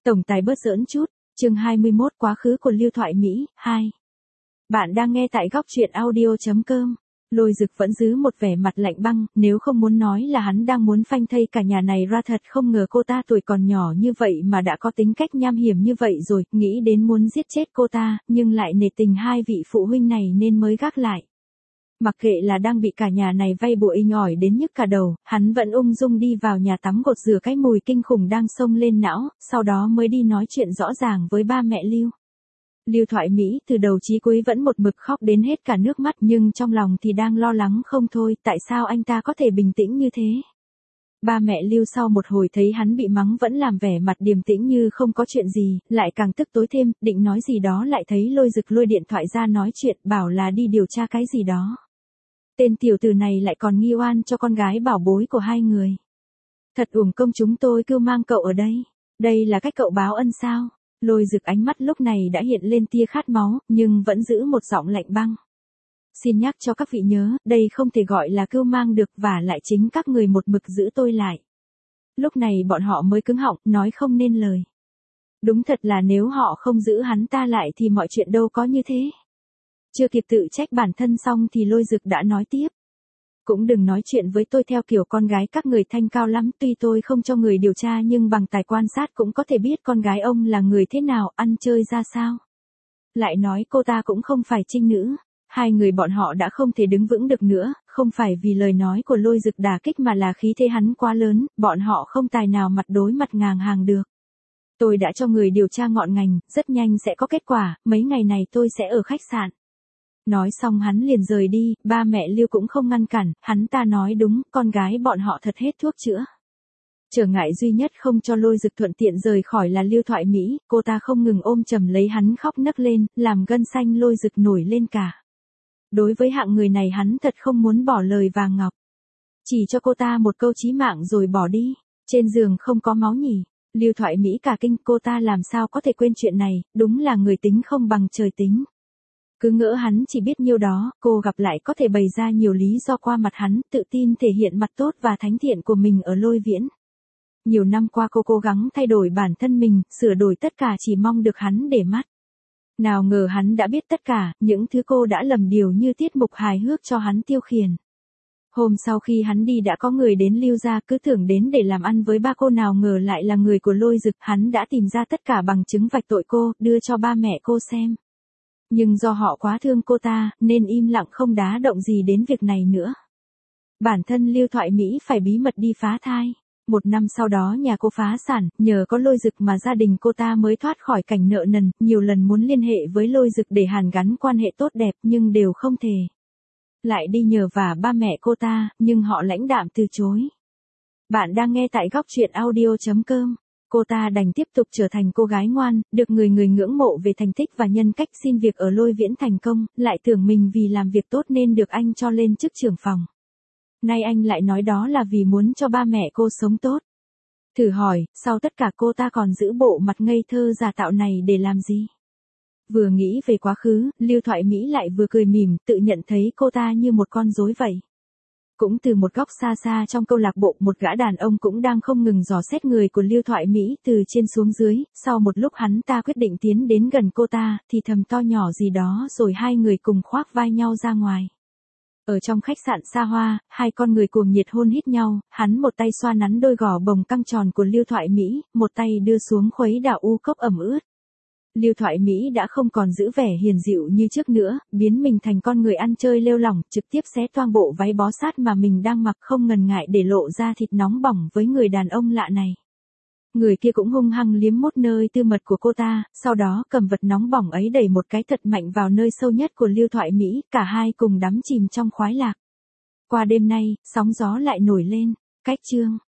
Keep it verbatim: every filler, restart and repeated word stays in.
Tổng tài bớt giỡn chút, chương hai mươi mốt quá khứ của Lưu Thoại Mỹ, hai. Bạn đang nghe tại góc truyện audio chấm com. Lôi Dực vẫn giữ một vẻ mặt lạnh băng, nếu không muốn nói là hắn đang muốn phanh thây cả nhà này ra, thật không ngờ cô ta tuổi còn nhỏ như vậy mà đã có tính cách nham hiểm như vậy rồi, nghĩ đến muốn giết chết cô ta, nhưng lại nể tình hai vị phụ huynh này nên mới gác lại. Mặc kệ là đang bị cả nhà này vay bụi nhỏi đến nhức cả đầu, hắn vẫn ung dung đi vào nhà tắm gột rửa cái mùi kinh khủng đang xông lên não, sau đó mới đi nói chuyện rõ ràng với ba mẹ Lưu. Lưu Thoại Mỹ từ đầu chí cuối vẫn một mực khóc đến hết cả nước mắt, nhưng trong lòng thì đang lo lắng không thôi, tại sao anh ta có thể bình tĩnh như thế. Ba mẹ Lưu sau một hồi thấy hắn bị mắng vẫn làm vẻ mặt điềm tĩnh như không có chuyện gì, lại càng tức tối thêm, định nói gì đó lại thấy Lôi Dực lôi điện thoại ra nói chuyện, bảo là đi điều tra cái gì đó. Tên tiểu tử này lại còn nghi oan cho con gái bảo bối của hai người. Thật uổng công chúng tôi cứ mang cậu ở đây. Đây là cách cậu báo ân sao? Lôi Dực ánh mắt lúc này đã hiện lên tia khát máu, nhưng vẫn giữ một giọng lạnh băng. Xin nhắc cho các vị nhớ, đây không thể gọi là cưu mang được, và lại chính các người một mực giữ tôi lại. Lúc này bọn họ mới cứng họng, nói không nên lời. Đúng thật là nếu họ không giữ hắn ta lại thì mọi chuyện đâu có như thế. Chưa kịp tự trách bản thân xong thì Lôi Dực đã nói tiếp. Cũng đừng nói chuyện với tôi theo kiểu con gái các người thanh cao lắm, tuy tôi không cho người điều tra nhưng bằng tài quan sát cũng có thể biết con gái ông là người thế nào, ăn chơi ra sao. Lại nói cô ta cũng không phải trinh nữ. Hai người bọn họ đã không thể đứng vững được nữa, không phải vì lời nói của Lôi Dực đả kích mà là khí thế hắn quá lớn, bọn họ không tài nào mặt đối mặt ngang hàng được. Tôi đã cho người điều tra ngọn ngành, rất nhanh sẽ có kết quả, mấy ngày này tôi sẽ ở khách sạn. Nói xong hắn liền rời đi, ba mẹ Lưu cũng không ngăn cản, hắn ta nói đúng, con gái bọn họ thật hết thuốc chữa. Trở ngại duy nhất không cho Lôi Dực thuận tiện rời khỏi là Lưu Thoại Mỹ, cô ta không ngừng ôm chầm lấy hắn khóc nấc lên, làm gân xanh Lôi Dực nổi lên cả. Đối với hạng người này hắn thật không muốn bỏ lời vàng ngọc. Chỉ cho cô ta một câu chí mạng rồi bỏ đi, trên giường không có máu nhỉ. Lưu Thoại Mỹ cả kinh, cô ta làm sao có thể quên chuyện này, đúng là người tính không bằng trời tính. Cứ ngỡ hắn chỉ biết nhiêu đó, cô gặp lại có thể bày ra nhiều lý do qua mặt hắn, tự tin thể hiện mặt tốt và thánh thiện của mình ở Lôi Viễn. Nhiều năm qua cô cố gắng thay đổi bản thân mình, sửa đổi tất cả chỉ mong được hắn để mắt. Nào ngờ hắn đã biết tất cả, những thứ cô đã lầm điều như tiết mục hài hước cho hắn tiêu khiển. Hôm sau khi hắn đi đã có người đến Lưu gia, cứ tưởng đến để làm ăn với ba cô, nào ngờ lại là người của Lôi Dực. Hắn đã tìm ra tất cả bằng chứng vạch tội cô, đưa cho ba mẹ cô xem. Nhưng do họ quá thương cô ta, nên im lặng không đá động gì đến việc này nữa. Bản thân Lưu Thoại Mỹ phải bí mật đi phá thai. Một năm sau đó nhà cô phá sản, nhờ có Lôi Dực mà gia đình cô ta mới thoát khỏi cảnh nợ nần, nhiều lần muốn liên hệ với Lôi Dực để hàn gắn quan hệ tốt đẹp nhưng đều không thể. Lại đi nhờ vả ba mẹ cô ta, nhưng họ lãnh đạm từ chối. Bạn đang nghe tại góc truyện audio chấm com. Cô ta đành tiếp tục trở thành cô gái ngoan, được người người ngưỡng mộ về thành tích và nhân cách, xin việc ở Lôi Viễn thành công, lại tưởng mình vì làm việc tốt nên được anh cho lên chức trưởng phòng. Nay anh lại nói đó là vì muốn cho ba mẹ cô sống tốt. Thử hỏi, sau tất cả cô ta còn giữ bộ mặt ngây thơ giả tạo này để làm gì? Vừa nghĩ về quá khứ, Lưu Thoại Mỹ lại vừa cười mỉm, tự nhận thấy cô ta như một con rối vậy. Cũng từ một góc xa xa trong câu lạc bộ, một gã đàn ông cũng đang không ngừng dò xét người của Lưu Thoại Mỹ từ trên xuống dưới, sau một lúc hắn ta quyết định tiến đến gần cô ta, thì thầm to nhỏ gì đó rồi hai người cùng khoác vai nhau ra ngoài. Ở trong khách sạn xa hoa, hai con người cuồng nhiệt hôn hít nhau, hắn một tay xoa nắn đôi gò bồng căng tròn của Lưu Thoại Mỹ, một tay đưa xuống khuấy đảo u cốc ẩm ướt. Lưu Thoại Mỹ đã không còn giữ vẻ hiền dịu như trước nữa, biến mình thành con người ăn chơi lêu lỏng, trực tiếp xé toang bộ váy bó sát mà mình đang mặc, không ngần ngại để lộ ra thịt nóng bỏng với người đàn ông lạ này. Người kia cũng hung hăng liếm mốt nơi tư mật của cô ta, sau đó cầm vật nóng bỏng ấy đẩy một cái thật mạnh vào nơi sâu nhất của Lưu Thoại Mỹ, cả hai cùng đắm chìm trong khoái lạc. Qua đêm nay, sóng gió lại nổi lên. Cách chương